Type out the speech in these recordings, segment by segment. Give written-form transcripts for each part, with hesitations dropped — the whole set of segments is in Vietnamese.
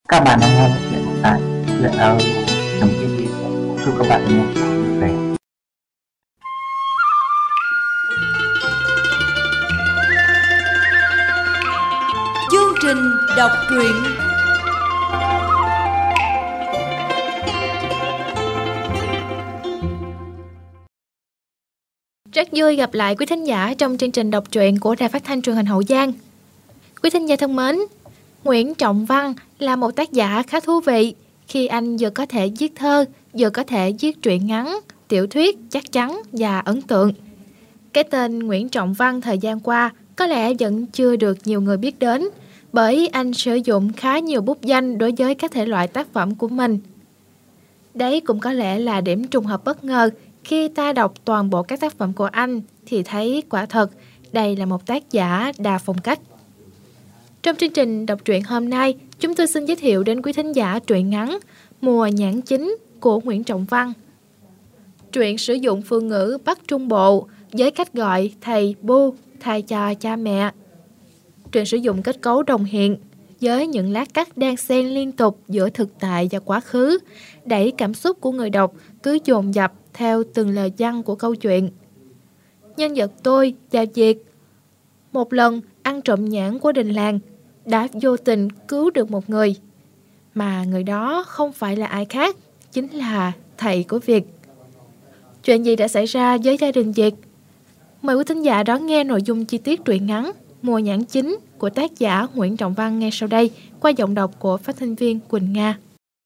Các bạn đang nghe chuyện tại truyện audio.tv. Chúc các bạn nghe vui vẻ. Chương trình đọc truyện. Rất vui gặp lại quý thính giả trong chương trình đọc truyện của Đài Phát thanh Truyền hình Hậu Giang. Quý thính giả thân mến, Nguyễn Trọng Văn là một tác giả khá thú vị khi anh vừa có thể viết thơ, vừa có thể viết truyện ngắn, tiểu thuyết chắc chắn và ấn tượng. Cái tên Nguyễn Trọng Văn thời gian qua có lẽ vẫn chưa được nhiều người biết đến, bởi anh sử dụng khá nhiều bút danh đối với các thể loại tác phẩm của mình. Đấy cũng có lẽ là điểm trùng hợp bất ngờ khi ta đọc toàn bộ các tác phẩm của anh thì thấy quả thật đây là một tác giả đa phong cách. Trong chương trình đọc truyện hôm nay, chúng tôi xin giới thiệu đến quý thính giả truyện ngắn Mùa nhãn chín của Nguyễn Trọng Văn. Truyện sử dụng phương ngữ Bắc Trung Bộ với cách gọi thầy bu thay cho cha mẹ. Truyện sử dụng kết cấu đồng hiện với những lát cắt đan xen liên tục giữa thực tại và quá khứ, đẩy cảm xúc của người đọc cứ dồn dập theo từng lời văn của câu chuyện. Nhân vật tôi và Việt một lần ăn trộm nhãn của đình làng đã vô tình cứu được một người, mà người đó không phải là ai khác, chính là thầy của Việt. Chuyện gì đã xảy ra với gia đình Việt? Mời quý thính giả đón nghe nội dung chi tiết truyện ngắn Mùa nhãn chín của tác giả Nguyễn Trọng Văn ngay sau đây qua giọng đọc của phát thanh viên Quỳnh Nga.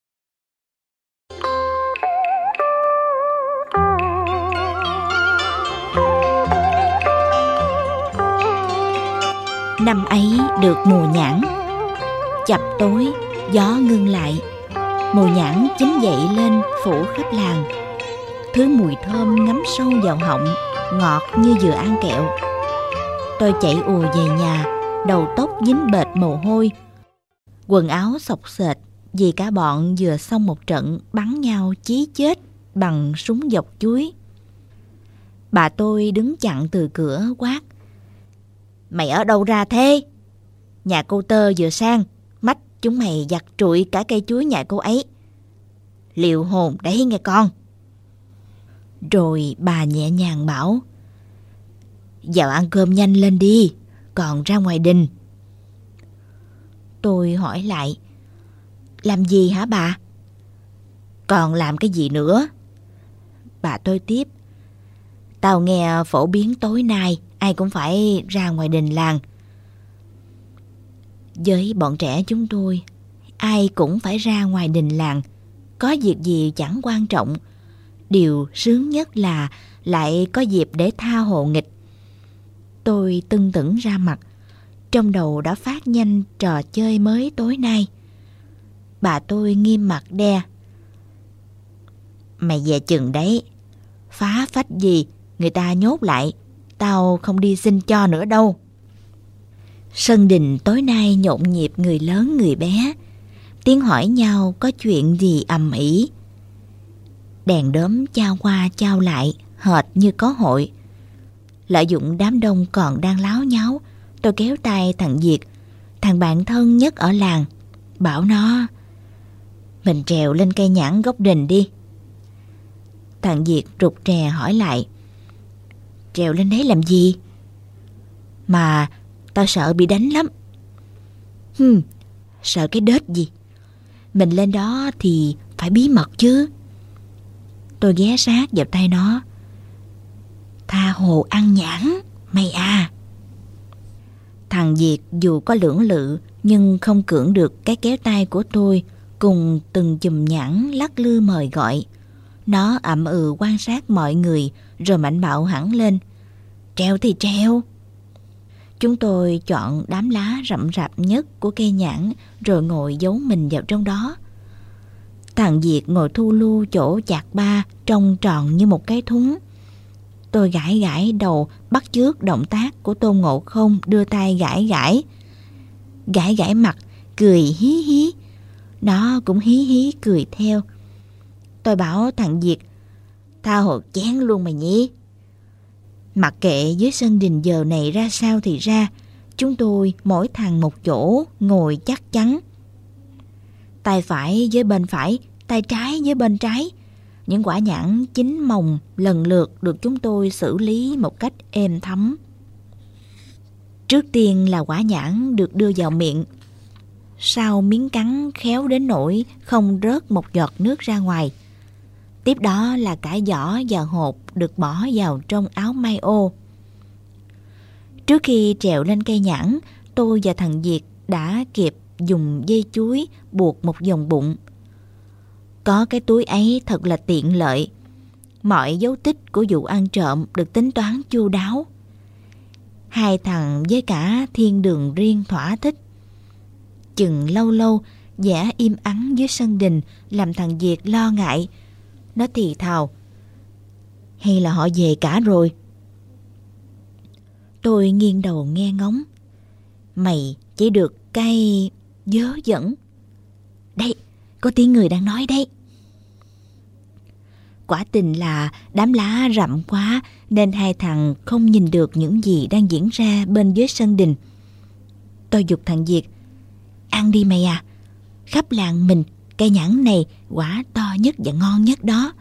Năm ấy được mùa nhãn, chập tối gió ngưng lại, mùa nhãn chín dậy lên phủ khắp làng. Thứ mùi thơm ngấm sâu vào họng, ngọt như vừa ăn kẹo. Tôi chạy ùa về nhà, đầu tóc dính bệt mồ hôi, quần áo xộc xệch vì cả bọn vừa xong một trận bắn nhau chí chết bằng súng dọc chuối. Bà tôi đứng chặn từ cửa quát: "Mày ở đâu ra thế? Nhà cô Tơ vừa sang, mách chúng mày giặt trụi cả cây chuối nhà cô ấy. Liệu hồn đấy nghe con." Rồi bà nhẹ nhàng bảo: "Vào ăn cơm nhanh lên đi, còn ra ngoài đình." Tôi hỏi lại: "Làm gì hả bà?" "Còn làm cái gì nữa?" Bà tôi tiếp: "Tao nghe phổ biến tối nay ai cũng phải ra ngoài đình làng. Với bọn trẻ chúng tôi, ai cũng phải ra ngoài đình làng. Có việc gì chẳng quan trọng, điều sướng nhất là lại có dịp để tha hồ nghịch." Tôi tưng tửng ra mặt, trong đầu đã phát nhanh trò chơi mới tối nay. Bà tôi nghiêm mặt đe: "Mày về chừng đấy, phá phách gì người ta nhốt lại, tao không đi xin cho nữa đâu." Sân đình tối nay nhộn nhịp người lớn người bé, tiếng hỏi nhau có chuyện gì ầm ĩ. Đèn đốm chao qua chao lại hệt như có hội. Lợi dụng đám đông còn đang láo nháo, tôi kéo tay thằng Việt, thằng bạn thân nhất ở làng, bảo nó: "Mình trèo lên cây nhãn gốc đình đi." Thằng Việt rụt rè hỏi lại: "Trèo lên đấy làm gì?" "Mà tao sợ bị đánh lắm." Sợ cái đết gì? Mình lên đó thì phải bí mật chứ." Tôi ghé sát vào tay nó: "Tha hồ ăn nhãn mày à." Thằng Việt dù có lưỡng lự nhưng không cưỡng được cái kéo tay của tôi, cùng từng chùm nhãn lắc lư mời gọi. Nó ậm ừ quan sát mọi người rồi mạnh bạo hẳn lên: "Treo thì treo." Chúng tôi chọn đám lá rậm rạp nhất của cây nhãn rồi ngồi giấu mình vào trong đó. Thằng Việt ngồi thu lu chỗ chạc ba trông tròn như một cái thúng. Tôi gãi gãi đầu bắt chước động tác của Tôn Ngộ Không đưa tay gãi gãi mặt, cười hí hí. Nó cũng hí hí cười theo. Tôi bảo thằng Việt: "Tha hồ chén luôn mày nhỉ." Mặc kệ dưới sân đình giờ này ra sao thì ra, chúng tôi mỗi thằng một chỗ ngồi chắc chắn. tay phải với bên phải, tay trái với bên trái. Những quả nhãn chín mồng lần lượt được chúng tôi xử lý một cách êm thấm. Trước tiên là quả nhãn được đưa vào miệng. Sau miếng cắn khéo đến nỗi không rớt một giọt nước ra ngoài. Tiếp đó là cả vỏ và hột được bỏ vào trong áo may ô. Trước khi trèo lên cây nhãn, tôi và thằng Việt đã kịp dùng dây chuối buộc một vòng bụng. Có cái túi ấy thật là tiện lợi. Mọi dấu tích của vụ ăn trộm được tính toán chu đáo. Hai thằng với cả thiên đường riêng thỏa thích. Chừng lâu lâu vẻ im ắng dưới sân đình làm thằng Việt lo ngại. Nó thì thào: hay là họ về cả rồi? Tôi nghiêng đầu nghe ngóng. Mày chỉ được cái vớ vẩn. Đây, có tiếng người đang nói đấy. Quả tình là đám lá rậm quá nên hai thằng không nhìn được những gì đang diễn ra bên dưới sân đình. Tôi giục thằng Việt: ăn đi mày à, khắp làng mình cây nhãn này quả to nhất và ngon nhất đó.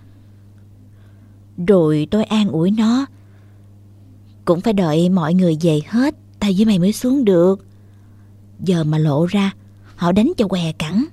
Rồi tôi an ủi nó: cũng phải đợi mọi người về hết tao với mày mới xuống được. Giờ mà lộ ra họ đánh cho què cẳng.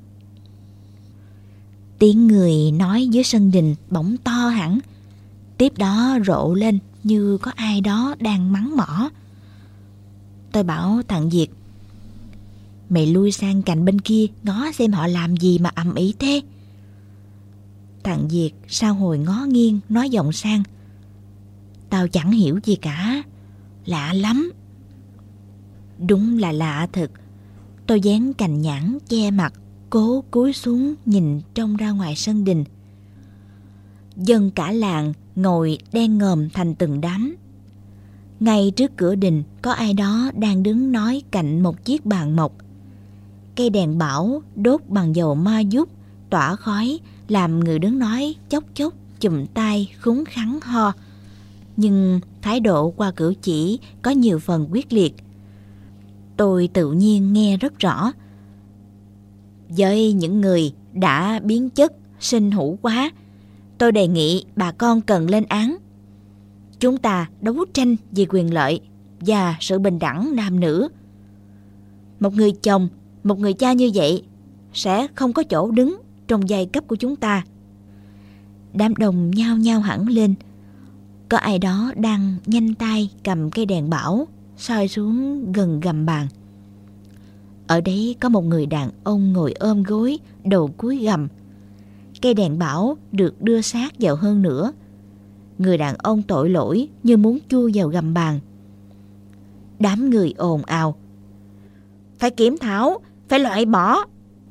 Tiếng người nói dưới sân đình bỗng to hẳn. Tiếp đó rộ lên như có ai đó đang mắng mỏ. Tôi bảo thằng Việt: mày lui sang cạnh bên kia ngó xem họ làm gì mà ầm ĩ thế. Thằng Việt sau hồi ngó nghiêng nói giọng sang: tao chẳng hiểu gì cả, lạ lắm. Đúng là lạ thật. Tôi dán cành nhãn che mặt, cố cúi xuống nhìn trông ra ngoài sân đình. Dân cả làng ngồi đen ngòm thành từng đám. Ngay trước cửa đình có ai đó đang đứng nói cạnh một chiếc bàn mộc. Cây đèn bão đốt bằng dầu ma dút tỏa khói làm người đứng nói chốc chốc chùm tay khúng khắng ho. Nhưng thái độ qua cử chỉ có nhiều phần quyết liệt. Tôi tự nhiên nghe rất rõ. Với những người đã biến chất sinh hữu quá, tôi đề nghị bà con cần lên án. Chúng ta đấu tranh vì quyền lợi và sự bình đẳng nam nữ. Một người chồng, một người cha như vậy sẽ không có chỗ đứng trong giai cấp của chúng ta. Đám đông nhao nhao hẳn lên. Có ai đó đang nhanh tay cầm cây đèn bão soi xuống gần gầm bàn. Ở đấy có một người đàn ông ngồi ôm gối, đầu cúi gầm. Cây đèn bão được đưa sát vào hơn nữa. Người đàn ông tội lỗi như muốn chui vào gầm bàn. Đám người ồn ào: phải kiểm thảo, phải loại bỏ.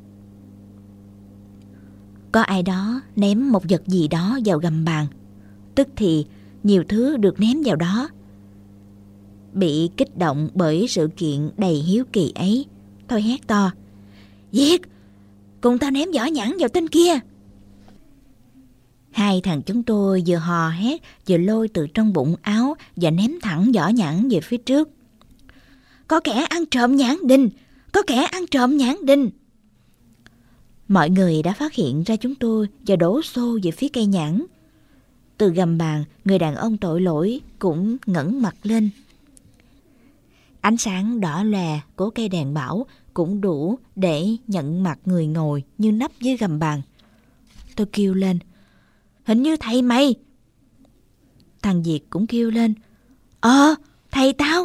Có ai đó ném một vật gì đó vào gầm bàn. Tức thì nhiều thứ được ném vào đó. Bị kích động bởi sự kiện đầy hiếu kỳ ấy, tôi hét to: Việt, cùng tao ném vỏ nhãn vào tên kia. Hai thằng chúng tôi vừa hò hét vừa lôi từ trong bụng áo và ném thẳng vỏ nhãn về phía trước. Có kẻ ăn trộm nhãn đình, có kẻ ăn trộm nhãn đình. Mọi người đã phát hiện ra chúng tôi và đổ xô về phía cây nhãn. Từ gầm bàn, người đàn ông tội lỗi cũng ngẩng mặt lên. Ánh sáng đỏ lòe của cây đèn bão cũng đủ để nhận mặt người ngồi như nắp dưới gầm bàn. Tôi kêu lên: hình như thầy mày. Thằng Việt cũng kêu lên: thầy tao.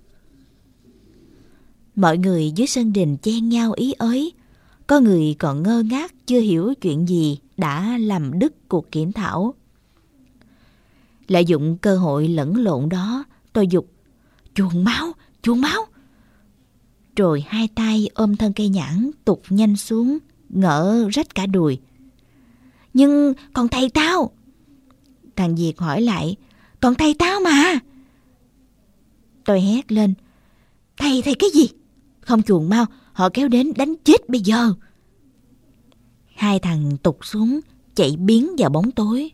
Mọi người dưới sân đình chen nhau ý ới. Có người còn ngơ ngác chưa hiểu chuyện gì đã làm đứt cuộc kiểm thảo. Lợi dụng cơ hội lẫn lộn đó, tôi giục: chuồn máu, chuồn máu. Rồi hai tay ôm thân cây nhãn tụt nhanh xuống, ngỡ rách cả đùi. Nhưng còn thầy tao? Thằng Việt hỏi lại: còn thầy tao mà. Tôi hét lên: thầy cái gì? Không chuồn mau, họ kéo đến đánh chết bây giờ. Hai thằng tụt xuống, chạy biến vào bóng tối.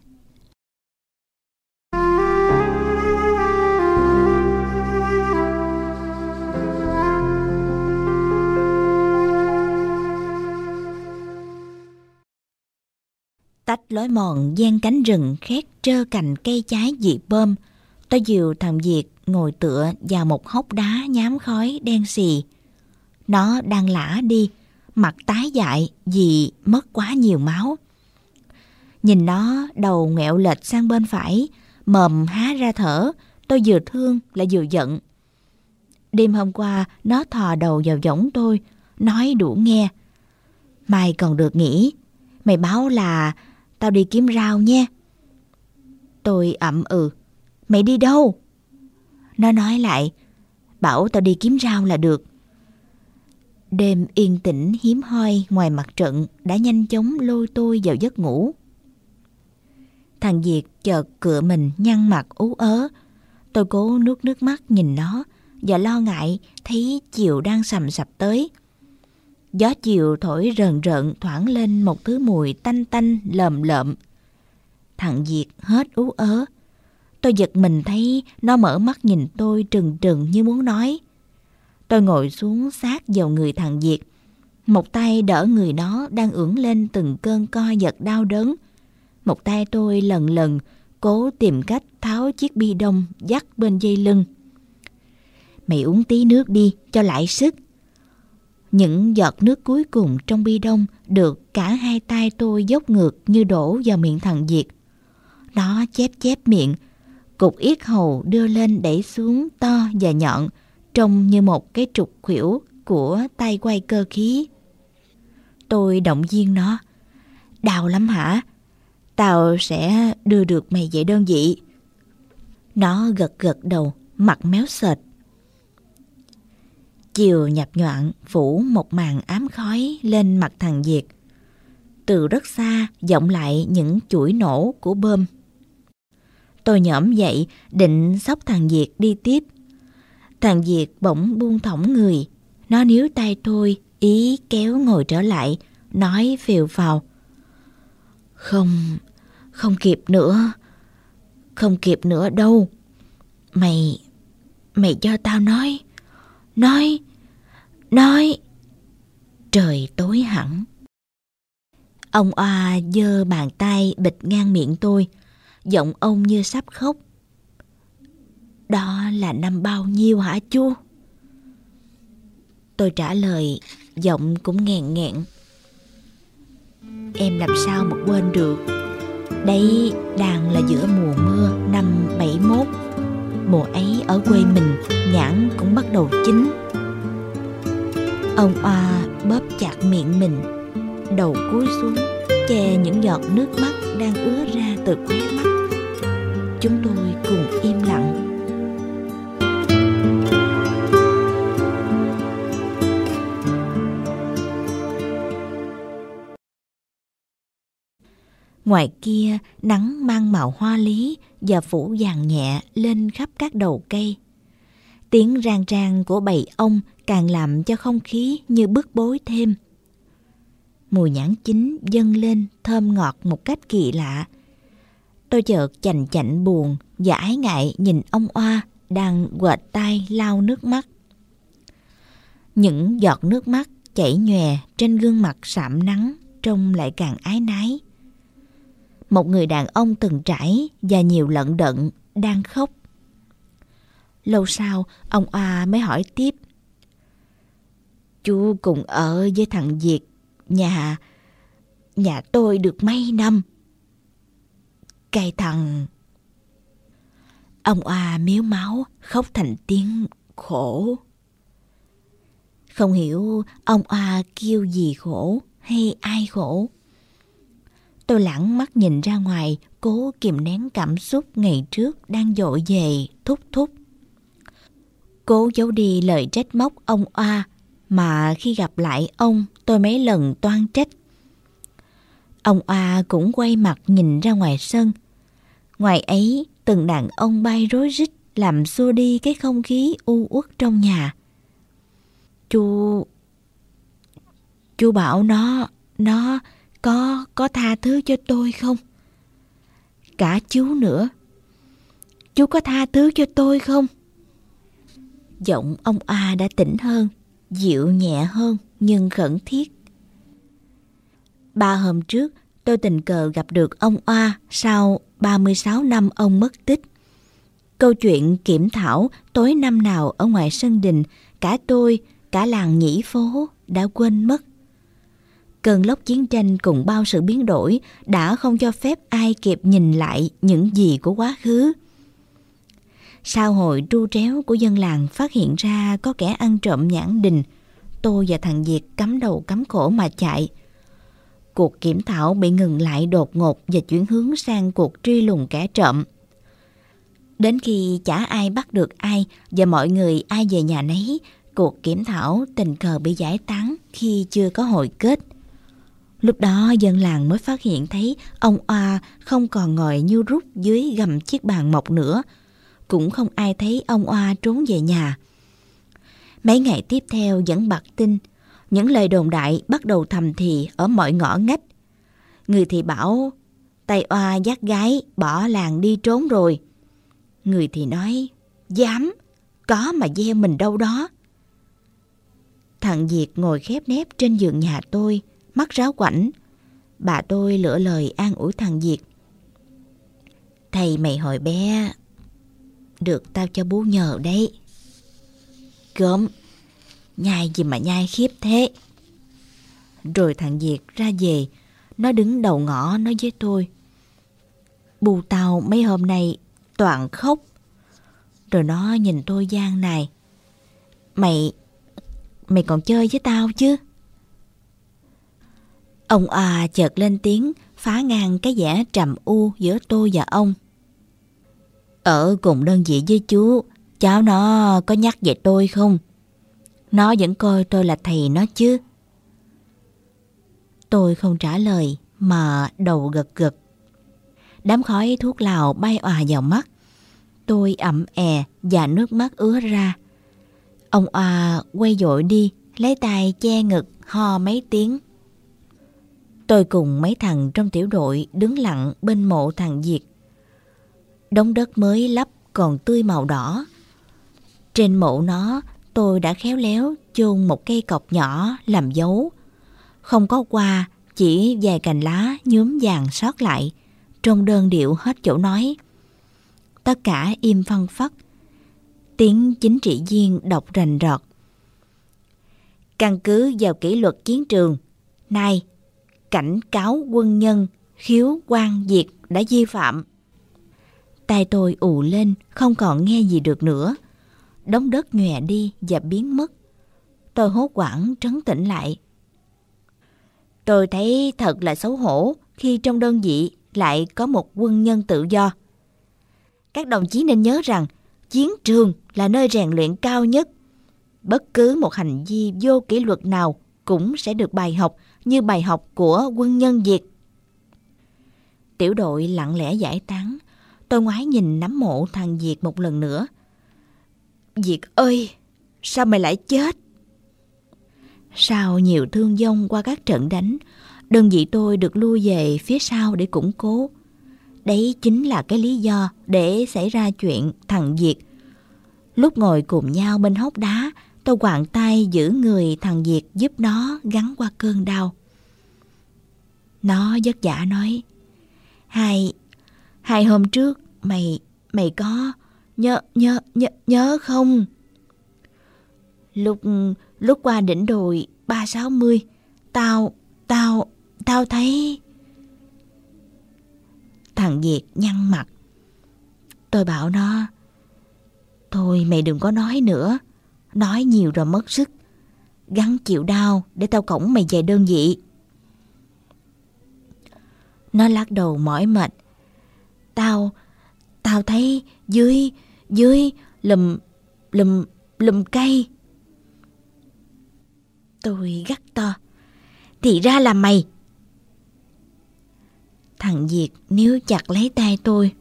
Tách lối mòn gian cánh rừng khét trơ cành cây trái dị bơm. Tôi dìu thằng Việt ngồi tựa vào một hốc đá nhám khói đen xì. Nó đang lả đi, mặt tái dại vì mất quá nhiều máu. Nhìn nó đầu nghẹo lệch sang bên phải, mồm há ra thở, tôi vừa thương lại vừa giận. Đêm hôm qua nó thò đầu vào võng tôi, nói đủ nghe. Mai còn được nghỉ, mày báo là tao đi kiếm rau nha. Tôi ậm ừ. Mày đi đâu? Nó nói lại, bảo tao đi kiếm rau là được. Đêm yên tĩnh hiếm hoi ngoài mặt trận đã nhanh chóng lôi tôi vào giấc ngủ. Thằng Việt chợt cựa mình nhăn mặt ú ớ. Tôi cố nuốt nước mắt nhìn nó và lo ngại thấy chiều đang sầm sập tới. Gió chiều thổi rờn rợn thoảng lên một thứ mùi tanh tanh lợm lợm. Thằng Việt hết ú ớ. Tôi giật mình thấy nó mở mắt nhìn tôi trừng trừng như muốn nói. Tôi ngồi xuống sát vào người thằng Việt. Một tay đỡ người nó đang ưỡn lên từng cơn co giật đau đớn. Một tay tôi lần lần cố tìm cách tháo chiếc bi đông dắt bên dây lưng. Mày uống tí nước đi cho lại sức. Những giọt nước cuối cùng trong bi đông được cả hai tay tôi dốc ngược như đổ vào miệng thằng Việt. Nó chép chép miệng, cục yết hầu đưa lên đẩy xuống to và nhọn, trông như một cái trục khuỷu của tay quay cơ khí. Tôi động viên nó. Đau lắm hả? Tao sẽ đưa được mày về đơn vị. Nó gật gật đầu, mặt méo sệt. Chiều nhập nhoạng phủ một màn ám khói lên mặt thằng Việt. Từ rất xa vọng lại những chuỗi nổ của bom. Tôi nhổm dậy định xốc thằng Việt đi tiếp. Thằng Việt bỗng buông thõng người. Nó níu tay tôi, ý kéo ngồi trở lại, nói phều phào. Không kịp nữa. Không kịp nữa đâu. Mày cho tao nói. Trời tối hẳn. Ông Oa giơ bàn tay bịt ngang miệng tôi. Giọng ông như sắp khóc. Đó là năm bao nhiêu hả chú? Tôi trả lời, giọng cũng nghẹn nghẹn. Em làm sao mà quên được. Đấy đang là giữa mùa mưa năm 71. Mùa ấy ở quê mình nhãn cũng bắt đầu chín. Ông Oa bóp chặt miệng mình, đầu cúi xuống che những giọt nước mắt đang ứa ra từ khóe mắt. Chúng tôi cùng im lặng. Ngoài kia nắng mang màu hoa lý và phủ vàng nhẹ lên khắp các đầu cây. Tiếng rang rang của bầy ong càng làm cho không khí như bức bối thêm. Mùi nhãn chín dâng lên thơm ngọt một cách kỳ lạ. Tôi chợt chành chạnh buồn và ái ngại nhìn ông Oa đang quệt tay lau nước mắt. Những giọt nước mắt chảy nhòe trên gương mặt sạm nắng trông lại càng ái nái. Một người đàn ông từng trải và nhiều lận đận đang khóc. Lâu sau ông Oa mới hỏi tiếp. Chú cùng ở với thằng Việt nhà tôi được mấy năm. Cái thằng... Ông Oa mếu máu khóc thành tiếng khổ. Không hiểu ông Oa kêu gì khổ hay ai khổ. Tôi lẳng mắt nhìn ra ngoài, cố kìm nén cảm xúc ngày trước đang dội về thúc thúc. Cố giấu đi lời trách móc ông Oa mà khi gặp lại ông tôi mấy lần toan trách. Ông Oa cũng quay mặt nhìn ra ngoài sân. Ngoài ấy từng đàn ông bay rối rít làm xua đi cái không khí u uất trong nhà. Chú bảo nó có tha thứ cho tôi không? Cả chú nữa. Chú có tha thứ cho tôi không? Giọng ông A đã tỉnh hơn, dịu nhẹ hơn nhưng khẩn thiết. 3 hôm trước tôi tình cờ gặp được ông Oa sau 36 năm ông mất tích. Câu chuyện kiểm thảo tối năm nào ở ngoài sân đình, cả tôi, cả làng nhĩ phố đã quên mất. Cơn lốc chiến tranh cùng bao sự biến đổi đã không cho phép ai kịp nhìn lại những gì của quá khứ. Sau hồi tru tréo của dân làng phát hiện ra có kẻ ăn trộm nhãn đình, tôi và thằng Việt cắm đầu cắm cổ mà chạy. Cuộc kiểm thảo bị ngừng lại đột ngột và chuyển hướng sang cuộc truy lùng kẻ trộm. Đến khi chả ai bắt được ai và mọi người ai về nhà nấy, cuộc kiểm thảo tình cờ bị giải tán khi chưa có hồi kết. Lúc đó dân làng mới phát hiện thấy ông Oa không còn ngồi như rút dưới gầm chiếc bàn mộc nữa. Cũng không ai thấy ông Oa trốn về nhà. Mấy ngày tiếp theo vẫn bặt tin, những lời đồn đại bắt đầu thầm thì ở mọi ngõ ngách. Người thì bảo tay Oa dắt gái bỏ làng đi trốn rồi. Người thì nói dám, có mà gieo mình đâu đó. Thằng Việt ngồi khép nép trên giường nhà tôi, mắt ráo quảnh. Bà tôi lựa lời an ủi thằng Việt. Thầy mày hồi bé được tao cho bú nhờ đấy. Gớm, nhai gì mà nhai khiếp thế. Rồi thằng Việt ra về, nó đứng đầu ngõ nói với tôi. Bù tao mấy hôm nay toàn khóc. Rồi nó nhìn tôi gian này. Mày còn chơi với tao chứ? Ông Oa chợt lên tiếng phá ngang cái vẻ trầm u giữa tôi và ông. Ở cùng đơn vị với chú, cháu nó có nhắc về tôi không? Nó vẫn coi tôi là thầy nó chứ. Tôi không trả lời mà đầu gật gật. Đám khói thuốc lào bay òa vào mắt. Tôi ậm è và nước mắt ứa ra. Ông Oa quay vội đi, lấy tay che ngực ho mấy tiếng. Tôi cùng mấy thằng trong tiểu đội đứng lặng bên mộ thằng Việt. Đống đất mới lấp còn tươi màu đỏ. Trên mộ nó tôi đã khéo léo chôn một cây cọc nhỏ làm dấu. Không có hoa, chỉ vài cành lá nhuốm vàng sót lại, trông đơn điệu hết chỗ nói. Tất cả im phăng phắc. Tiếng chính trị viên đọc rành rọt. Căn cứ vào kỷ luật chiến trường, nay cảnh cáo quân nhân khiếu quan Việt đã vi phạm. Tai tôi ù lên, không còn nghe gì được nữa. Đống đất nhòe đi và biến mất. Tôi hốt hoảng trấn tĩnh lại. Tôi thấy thật là xấu hổ khi trong đơn vị lại có một quân nhân tự do. Các đồng chí nên nhớ rằng chiến trường là nơi rèn luyện cao nhất. Bất cứ một hành vi vô kỷ luật nào cũng sẽ được bài học như bài học của quân nhân Việt. Tiểu đội lặng lẽ giải tán. Tôi ngoái nhìn nắm mộ thằng Việt một lần nữa. Việt ơi, sao mày lại chết? Sau nhiều thương vong qua các trận đánh, đơn vị tôi được lui về phía sau để củng cố. Đấy chính là cái lý do để xảy ra chuyện thằng Việt. Lúc ngồi cùng nhau bên hốc đá, tôi quàng tay giữ người thằng Việt giúp nó gắn qua cơn đau. Nó vất vả nói, Hai hôm trước mày có nhớ không? Lúc qua đỉnh đồi 360, tao thấy. Thằng Việt nhăn mặt. Tôi bảo nó, thôi mày đừng có nói nữa, nói nhiều rồi mất sức. Gắng chịu đau để tao cõng mày về đơn vị. Nó lắc đầu mỏi mệt. Tao thấy dưới lùm cây. Tôi gắt to, thì ra là mày. Thằng Việt níu chặt lấy tay tôi.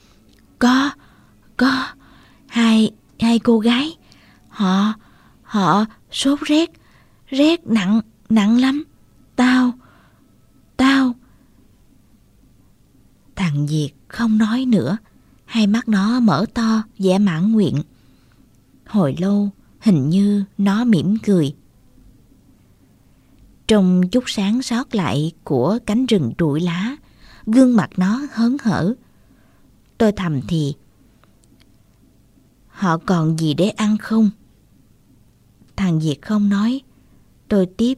Có hai cô gái. Họ sốt rét nặng lắm. Tao. Thằng Việt không nói nữa. Hai mắt nó mở to vẻ mãn nguyện. Hồi lâu hình như nó mỉm cười. Trong chút sáng sót lại của cánh rừng trụi lá, gương mặt nó hớn hở. Tôi thầm thì: họ còn gì để ăn không? Thằng Việt không nói. Tôi tiếp: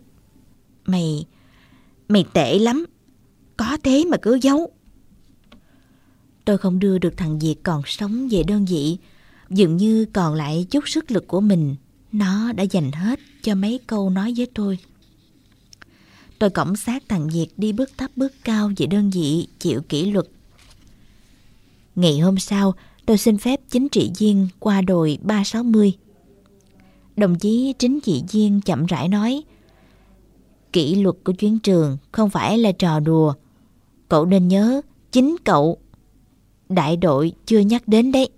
Mày tệ lắm, có thế mà cứ giấu. Tôi không đưa được thằng Việt còn sống về đơn vị. Dường như còn lại chút sức lực của mình, nó đã dành hết cho mấy câu nói với tôi. Tôi cõng xác thằng Việt đi bước thấp bước cao về đơn vị chịu kỷ luật. Ngày hôm sau, tôi xin phép chính trị viên qua đồi 360. Đồng chí chính trị viên chậm rãi nói: kỷ luật của chuyến trường không phải là trò đùa. Cậu nên nhớ, chính cậu. Đại đội chưa nhắc đến đấy.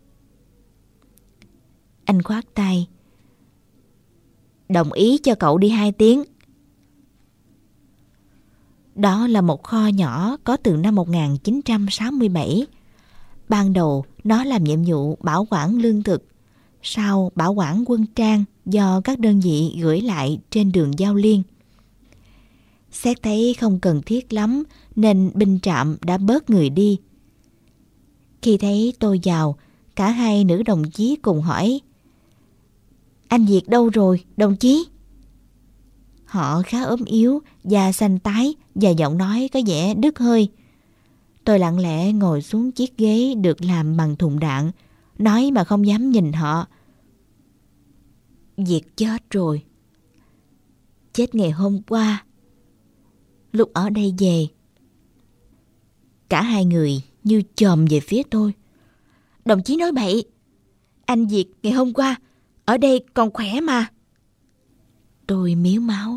Anh khoát tay: đồng ý cho cậu đi 2 tiếng. Đó là một kho nhỏ có từ năm 1967. Ban đầu nó làm nhiệm vụ bảo quản lương thực, sau bảo quản quân trang do các đơn vị gửi lại trên đường giao liên. Xét thấy không cần thiết lắm nên binh trạm đã bớt người đi. Khi thấy tôi vào, cả hai nữ đồng chí cùng hỏi: anh Việt đâu rồi, đồng chí? Họ khá ốm yếu, da xanh tái và giọng nói có vẻ đứt hơi. Tôi lặng lẽ ngồi xuống chiếc ghế được làm bằng thùng đạn, nói mà không dám nhìn họ. Việt chết rồi. Chết ngày hôm qua, lúc ở đây về. Cả hai người như chồm về phía tôi. Đồng chí nói bậy. Anh Việt ngày hôm qua ở đây còn khỏe mà. Tôi mếu máu.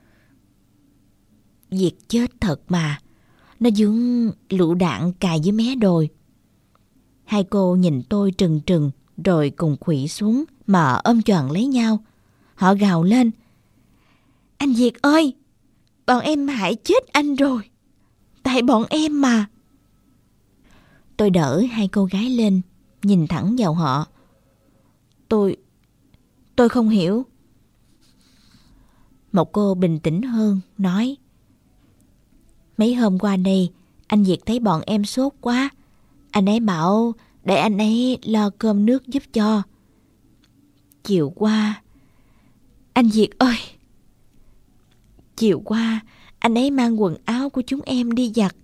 Việt chết thật mà. Nó dướng lựu đạn cài dưới mé đồi. Hai cô nhìn tôi trừng trừng rồi cùng khuỵu xuống mà ôm choàng lấy nhau. Họ gào lên: anh Việt ơi, bọn em hại chết anh rồi. Tại bọn em mà. Tôi đỡ hai cô gái lên, nhìn thẳng vào họ. Tôi không hiểu. Một cô bình tĩnh hơn nói: mấy hôm qua đây, anh Việt thấy bọn em sốt quá. Anh ấy bảo để anh ấy lo cơm nước giúp cho. Chiều qua, anh Việt ơi, chiều qua anh ấy mang quần áo của chúng em đi giặt.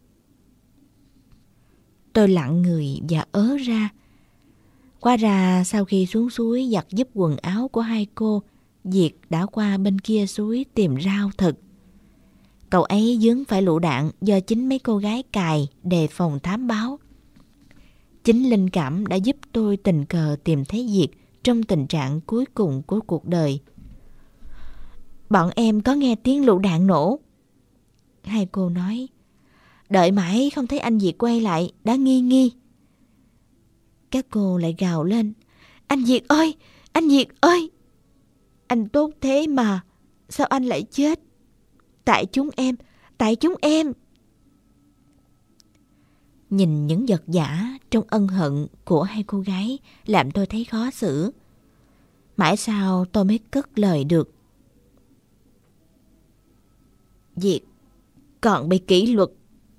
Tôi lặng người và ớ ra. Hóa ra sau khi xuống suối giặt giúp quần áo của hai cô, Việt đã qua bên kia suối tìm rau thật. Cậu ấy vướng phải lựu đạn do chính mấy cô gái cài đề phòng thám báo. Chính linh cảm đã giúp tôi tình cờ tìm thấy Việt trong tình trạng cuối cùng của cuộc đời. Bọn em có nghe tiếng lựu đạn nổ. Hai cô nói. Đợi mãi không thấy anh Việt quay lại, đã nghi. Các cô lại gào lên: anh Việt ơi, anh Việt ơi, anh tốt thế mà, sao anh lại chết? Tại chúng em. Nhìn những vật vã trong ân hận của hai cô gái làm tôi thấy khó xử. Mãi sau tôi mới cất lời được: Việt còn bị kỷ luật.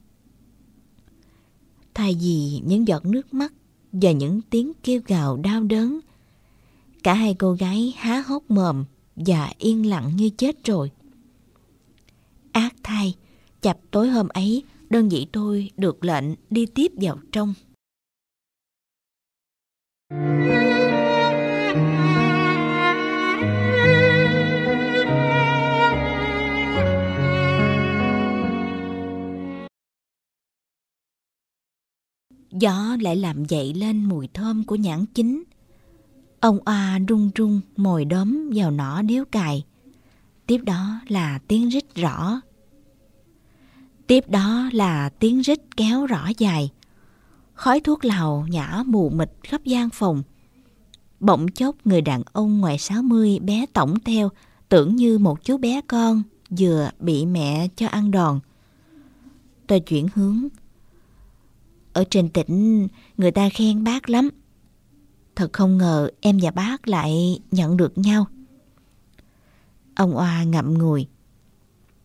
Thay vì những giọt nước mắt và những tiếng kêu gào đau đớn, cả hai cô gái há hốc mồm và yên lặng như chết rồi. Ác thay, chập tối hôm ấy, đơn vị tôi được lệnh đi tiếp vào trong. Gió lại làm dậy lên mùi thơm của nhãn chín. Ông oa rung rung mồi đốm vào nỏ điếu cài. Tiếp đó là tiếng rít rõ. Tiếp đó là tiếng rít kéo rõ dài. Khói thuốc lào nhả mù mịt khắp gian phòng. Bỗng chốc người đàn ông ngoài 60 bé tổng theo, tưởng như một chú bé con vừa bị mẹ cho ăn đòn. Tôi chuyển hướng. Ở trên tỉnh người ta khen bác lắm. Thật không ngờ em và bác lại nhận được nhau. Ông oa ngậm ngùi.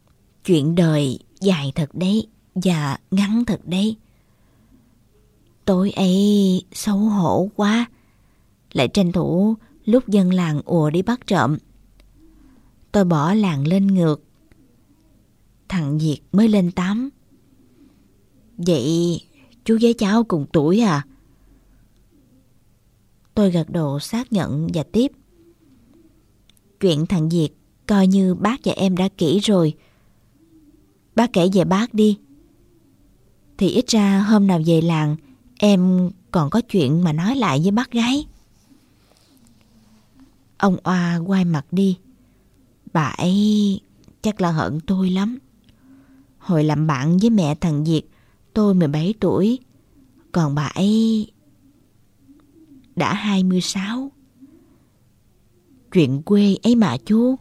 Chuyện đời dài thật đấy, và ngắn thật đấy. Tối ấy xấu hổ quá, lại tranh thủ lúc dân làng ùa đi bắt trộm. Tôi bỏ làng lên ngược, thằng Việt mới lên 8. Vậy chú với cháu cùng tuổi à? Tôi gật đầu xác nhận và tiếp. Chuyện thằng Việt coi như bác và em đã kỹ rồi. Bác kể về bác đi. Thì ít ra hôm nào về làng em còn có chuyện mà nói lại với bác gái. Ông Oa quay mặt đi. Bà ấy chắc là hận tôi lắm. Hồi làm bạn với mẹ thằng Việt, tôi 17 tuổi, còn bà ấy đã 26. Chuyện quê ấy mà chú.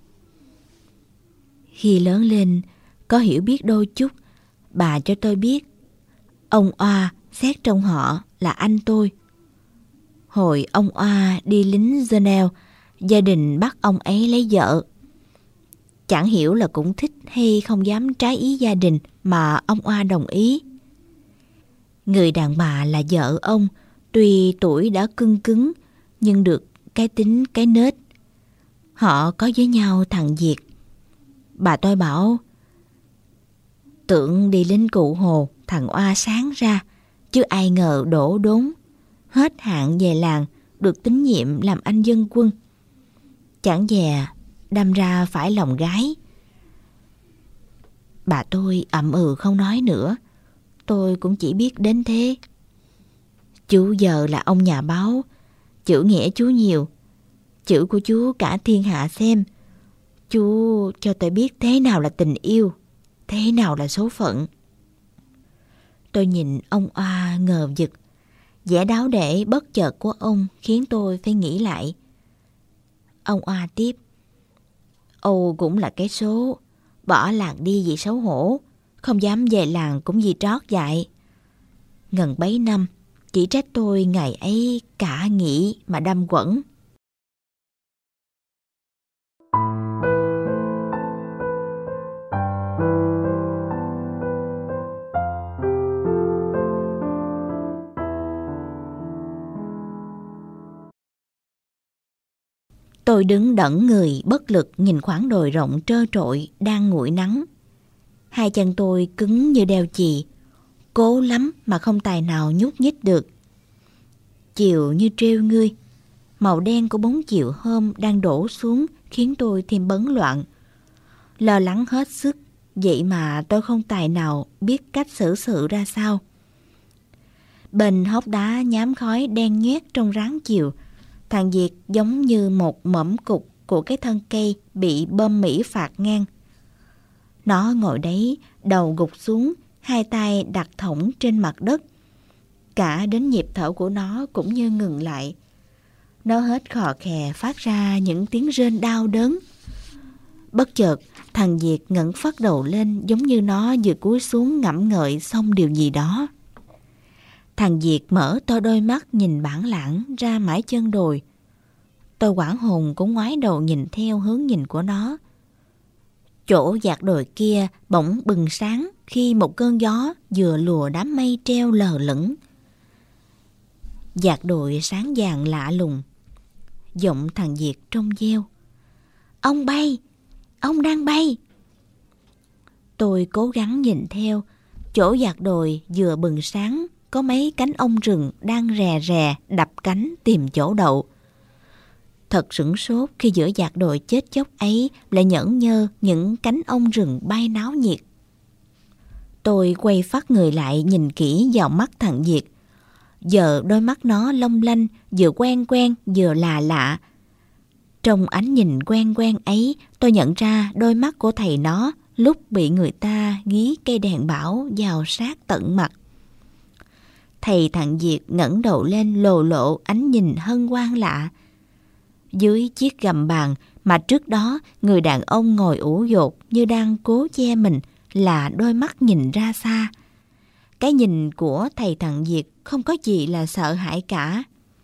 Khi lớn lên, có hiểu biết đôi chút, bà cho tôi biết ông Oa xét trong họ là anh tôi. Hồi ông Oa đi lính Geneva, gia đình bắt ông ấy lấy vợ. Chẳng hiểu là cũng thích hay không dám trái ý gia đình mà ông Oa đồng ý. Người đàn bà là vợ ông, tuy tuổi đã cưng cứng nhưng được cái tính cái nết. Họ có với nhau thằng Việt. Bà tôi bảo tưởng đi lính Cụ Hồ thằng Oa sáng ra, chứ ai ngờ đổ đốn. Hết hạn về làng, được tín nhiệm làm anh dân quân. Chẳng dè đâm ra phải lòng gái. Bà tôi ậm ừ không nói nữa. Tôi cũng chỉ biết đến thế. Chú giờ là ông nhà báo, chữ nghĩa chú nhiều. Chữ của chú cả thiên hạ xem. Chú cho tôi biết thế nào là tình yêu, thế nào là số phận. Tôi nhìn ông Oa ngờ vực. Vẻ đáo để bất chợt của ông khiến tôi phải nghĩ lại. Ông Oa tiếp. Âu cũng là cái số. Bỏ làng đi vì xấu hổ, không dám về làng cũng vì trót dại. Ngần bấy năm, chỉ trách tôi ngày ấy cả nghĩ mà đâm quẩn. Tôi đứng đẫn người bất lực nhìn khoảng đồi rộng trơ trội đang nguội nắng. Hai chân tôi cứng như đeo chì, cố lắm mà không tài nào nhúc nhích được. Chiều như trêu ngươi, màu đen của bóng chiều hôm đang đổ xuống khiến tôi thêm bấn loạn. Lo lắng hết sức, vậy mà tôi không tài nào biết cách xử sự ra sao. Bên hốc đá nhám khói đen nhoét trong ráng chiều, thằng Việt giống như một mẫm cục của cái thân cây bị bom Mỹ phạt ngang. Nó ngồi đấy, đầu gục xuống, hai tay đặt thõng trên mặt đất. Cả đến nhịp thở của nó cũng như ngừng lại. Nó hét khò khè phát ra những tiếng rên đau đớn. Bất chợt, thằng Việt ngẩng phát đầu lên giống như nó vừa cúi xuống ngẫm ngợi xong điều gì đó. Thằng Việt mở to đôi mắt nhìn bản lãng ra mãi chân đồi. Tôi hoảng hồn cũng ngoái đầu nhìn theo hướng nhìn của nó. Chỗ dạt đồi kia bỗng bừng sáng khi một cơn gió vừa lùa đám mây treo lờ lững. Dạt đồi sáng vàng lạ lùng. Giọng thằng Việt trong veo. Ông bay! Ông đang bay! Tôi cố gắng nhìn theo. Chỗ dạt đồi vừa bừng sáng, có mấy cánh ong rừng đang rè rè đập cánh tìm chỗ đậu. Thật sửng sốt khi giữa dạt đồi chết chóc ấy lại nhởn nhơ những cánh ong rừng bay náo nhiệt. Tôi quay phát người lại nhìn kỹ vào mắt thằng Việt. Giờ đôi mắt nó long lanh, vừa quen quen vừa lạ lạ. Trong ánh nhìn quen quen ấy, tôi nhận ra đôi mắt của thầy nó lúc bị người ta gí cây đèn bão vào sát tận mặt. Thầy thằng Việt ngẩng đầu lên lồ lộ ánh nhìn hân hoan lạ. Dưới chiếc gầm bàn mà trước đó người đàn ông ngồi ủ dột như đang cố che mình là đôi mắt nhìn ra xa. Cái nhìn của thầy thằng Việt không có gì là sợ hãi cả.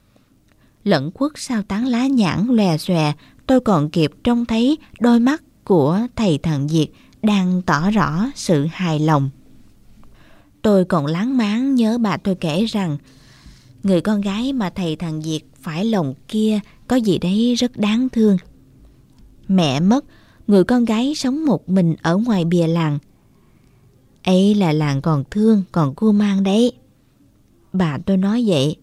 Lẫn quất sau tán lá nhãn lòe xòe, tôi còn kịp trông thấy đôi mắt của thầy thằng Việt đang tỏ rõ sự hài lòng. Tôi còn láng máng nhớ bà tôi kể rằng người con gái mà thầy thằng Việt phải lòng kia có gì đấy rất đáng thương. Mẹ mất, người con gái sống một mình ở ngoài bìa làng. Ấy là làng còn thương, còn cưu mang đấy. Bà tôi nói vậy.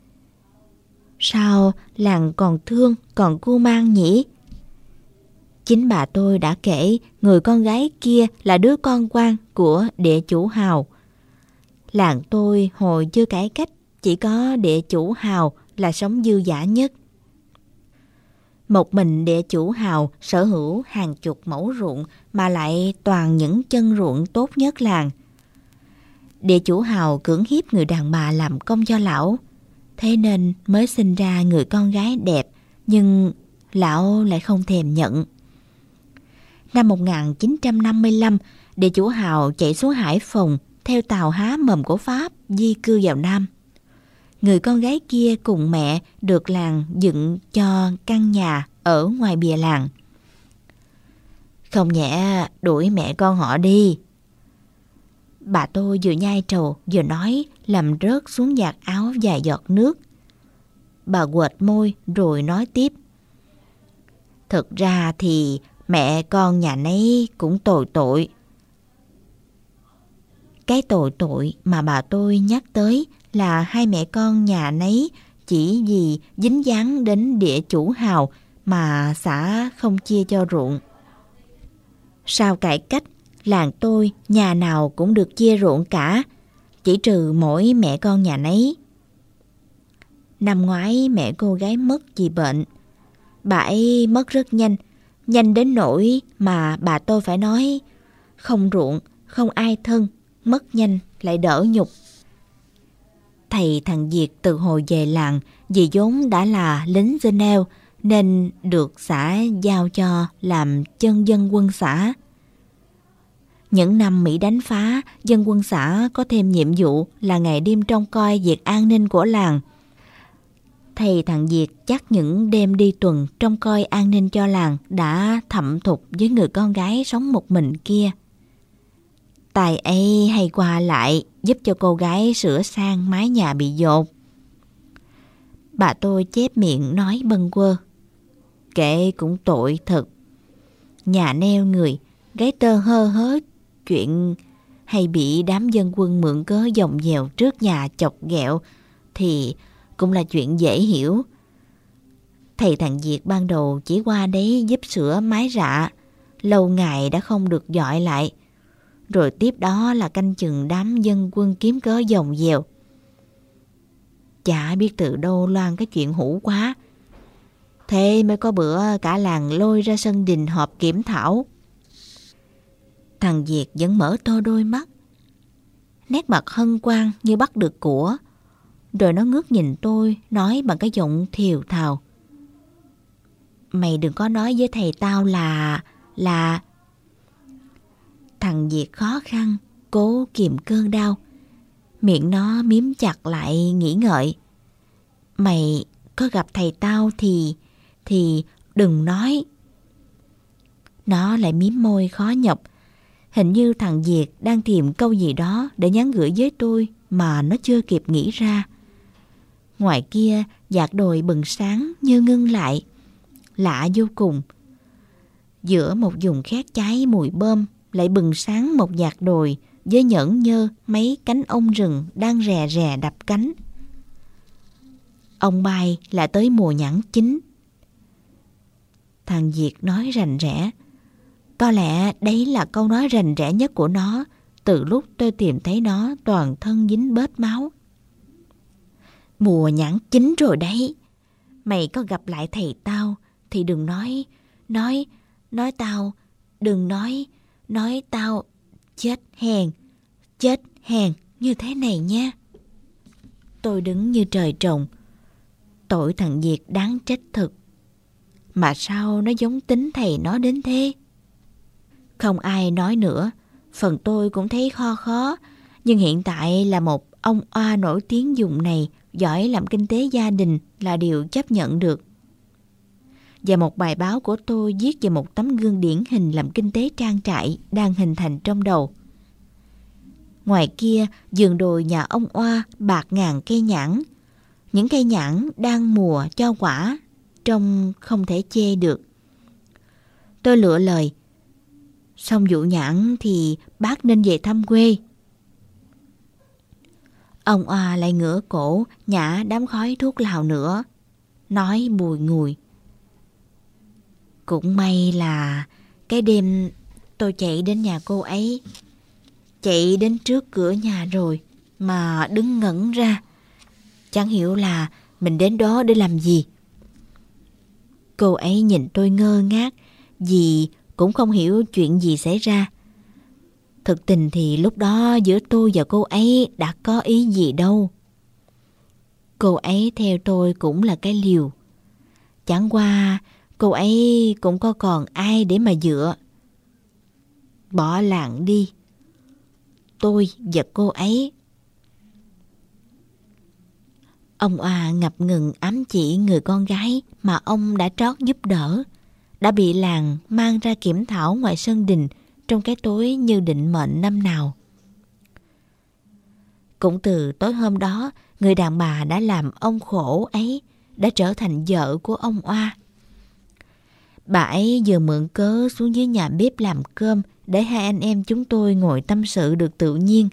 Sao làng còn thương, còn cưu mang nhỉ? Chính bà tôi đã kể người con gái kia là đứa con quan của địa chủ Hào. Làng tôi hồi chưa cải cách chỉ có địa chủ Hào là sống dư dả nhất. Một mình địa chủ Hào sở hữu hàng chục mẫu ruộng mà lại toàn những chân ruộng tốt nhất làng. Địa chủ Hào cưỡng hiếp người đàn bà làm công cho lão, thế nên mới sinh ra người con gái đẹp, nhưng lão lại không thèm nhận. Năm 1955, địa chủ Hào chạy xuống Hải Phòng theo tàu há mầm của Pháp di cư vào Nam. Người con gái kia cùng mẹ được làng dựng cho căn nhà ở ngoài bìa làng. Không nhẽ đuổi mẹ con họ đi. Bà tôi vừa nhai trầu vừa nói làm rớt xuống vạt áo vài giọt nước. Bà quệt môi rồi nói tiếp. Thực ra thì mẹ con nhà nấy cũng tồi tội. Cái tội mà bà tôi nhắc tới là hai mẹ con nhà nấy chỉ vì dính dáng đến địa chủ Hào mà xã không chia cho ruộng. Sau cải cách, làng tôi nhà nào cũng được chia ruộng cả, chỉ trừ mỗi mẹ con nhà nấy. Năm ngoái mẹ cô gái mất vì bệnh. Bà ấy mất rất nhanh, nhanh đến nỗi mà bà tôi phải nói không ruộng, không ai thân, mất nhanh lại đỡ nhục. Thầy thằng Việt từ hồi về làng vì vốn đã là lính Geneva nên được xã giao cho làm chân dân quân xã. Những năm Mỹ đánh phá, dân quân xã có thêm nhiệm vụ là ngày đêm trông coi việc an ninh của làng. Thầy thằng Việt chắc những đêm đi tuần trông coi an ninh cho làng đã thẩm thục với người con gái sống một mình kia. Tài ấy hay qua lại giúp cho cô gái sửa sang mái nhà bị dột. Bà tôi chép miệng nói bâng quơ. Kệ cũng tội thật. Nhà neo người, gái tơ hơ hớ chuyện hay bị đám dân quân mượn cớ dòng dèo trước nhà chọc ghẹo thì cũng là chuyện dễ hiểu. Thầy thằng Việt ban đầu chỉ qua đấy giúp sửa mái rạ, lâu ngày đã không được dọi lại. Rồi tiếp đó là canh chừng đám dân quân kiếm cớ dòng dèo. Chả biết từ đâu loan cái chuyện hủ quá. Thế mới có bữa cả làng lôi ra sân đình họp kiểm thảo. Thằng Việt vẫn mở to đôi mắt, nét mặt hân hoan như bắt được của. Rồi nó ngước nhìn tôi, nói bằng cái giọng thều thào. Mày đừng có nói với thầy tao là... Thằng Việt khó khăn, cố kìm cơn đau. Miệng nó miếm chặt lại nghĩ ngợi. Mày có gặp thầy tao thì đừng nói. Nó lại miếm môi khó nhọc. Hình như thằng Việt đang tìm câu gì đó để nhắn gửi với tôi mà nó chưa kịp nghĩ ra. Ngoài kia vạt đồi bừng sáng như ngưng lại. Lạ vô cùng. Giữa một vùng khét cháy mùi bơm lại bừng sáng một vạt đồi với nhẫn nhơ mấy cánh ong rừng đang rè rè đập cánh. Ong bay là tới mùa nhãn chín. Thằng Việt nói rành rẽ. Có lẽ đấy là câu nói rành rẽ nhất của nó từ lúc tôi tìm thấy nó toàn thân dính bết máu. Mùa nhãn chín rồi đấy. Mày có gặp lại thầy tao thì đừng nói tao, đừng nói tao chết hèn như thế này nha. Tôi đứng như trời trồng. Tội thằng Việt đáng trách thực. Mà sao nó giống tính thầy nó đến thế? Không ai nói nữa. Phần tôi cũng thấy khó. Nhưng hiện tại là một ông oa nổi tiếng vùng này, giỏi làm kinh tế gia đình là điều chấp nhận được. và một bài báo của tôi viết về một tấm gương điển hình làm kinh tế trang trại đang hình thành trong đầu. Ngoài kia, vườn đồi nhà ông Oa bạt ngàn cây nhãn. Những cây nhãn đang mùa cho quả, trông không thể chê được. Tôi lựa lời: xong vụ nhãn thì bác nên về thăm quê. Ông Oa lại ngửa cổ nhả đám khói thuốc lào nữa, nói bùi ngùi: cũng may là cái đêm tôi chạy đến nhà cô ấy, chạy đến trước cửa nhà rồi mà đứng ngẩn ra, chẳng hiểu là mình đến đó để làm gì. Cô ấy nhìn tôi ngơ ngác vì cũng không hiểu chuyện gì xảy ra. Thực tình thì lúc đó giữa tôi và cô ấy đã có ý gì đâu. Cô ấy theo tôi cũng là cái liều. Chẳng qua cô ấy cũng có còn ai để mà dựa. Bỏ làng đi, tôi và cô ấy. Ông Oa ngập ngừng ám chỉ người con gái mà ông đã trót giúp đỡ, đã bị làng mang ra kiểm thảo ngoài sân đình trong cái tối như định mệnh năm nào. Cũng từ tối hôm đó, người đàn bà đã làm ông khổ ấy đã trở thành vợ của ông Oa. Bà ấy vừa mượn cớ xuống dưới nhà bếp làm cơm để hai anh em chúng tôi ngồi tâm sự được tự nhiên.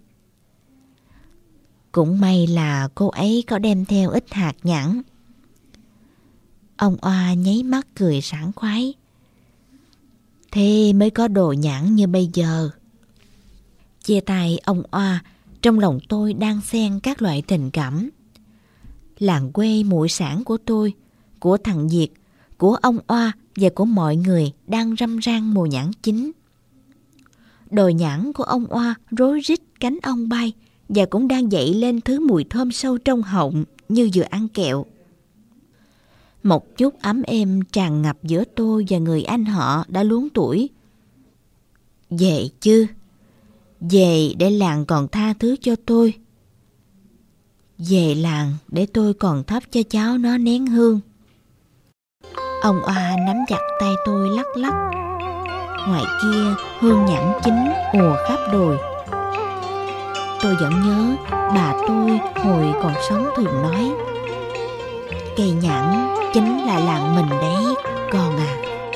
Cũng may là cô ấy có đem theo ít hạt nhãn. Ông Oa nháy mắt cười sảng khoái. Thế mới có đồ nhãn như bây giờ. Chia tay ông Oa, trong lòng tôi đang xen các loại tình cảm. Làng quê muội sản của tôi, của thằng Việt, của ông Oa và của mọi người đang râm ran mùa nhãn chín. Đồi nhãn của ông Oa rối rít cánh ong bay và cũng đang dậy lên thứ mùi thơm sâu trong họng như vừa ăn kẹo. Một chút ấm êm tràn ngập giữa tôi và người anh họ đã luống tuổi. Về chứ? Về để làng còn tha thứ cho tôi. Về làng để tôi còn thắp cho cháu nó nén hương. Ông Oa nắm chặt tay tôi lắc lắc. Ngoài kia hương nhãn chín ùa khắp đồi. Tôi vẫn nhớ bà tôi hồi còn sống thường nói: cây nhãn chính là làng mình đấy con à.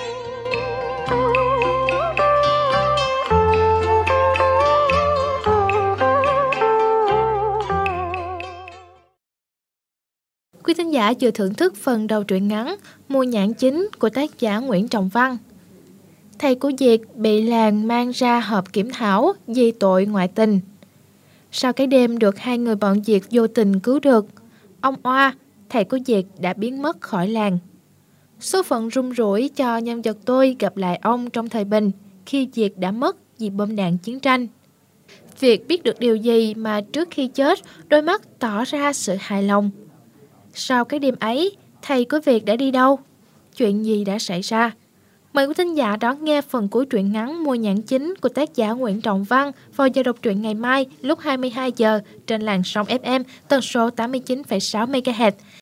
Quý thính giả vừa thưởng thức phần đầu truyện ngắn Mùa nhãn chín của tác giả Nguyễn Trọng Văn. Thầy của Việt bị làng mang ra họp kiểm thảo vì tội ngoại tình. Sau cái đêm được hai người bọn Việt vô tình cứu được, ông Oa, thầy của Việt đã biến mất khỏi làng. Số phận rung rủi cho nhân vật tôi gặp lại ông trong thời bình khi Việt đã mất vì bom đạn chiến tranh. Việt biết được điều gì mà trước khi chết đôi mắt tỏ ra sự hài lòng. Sau cái đêm ấy, thầy của Việt đã đi đâu? Chuyện gì đã xảy ra? Mời quý thính giả đón nghe phần cuối truyện ngắn Mùa nhãn chín của tác giả Nguyễn Trọng Văn vào giờ đọc truyện ngày mai lúc 22 giờ trên làn sóng FM tần số 89,6 MHz.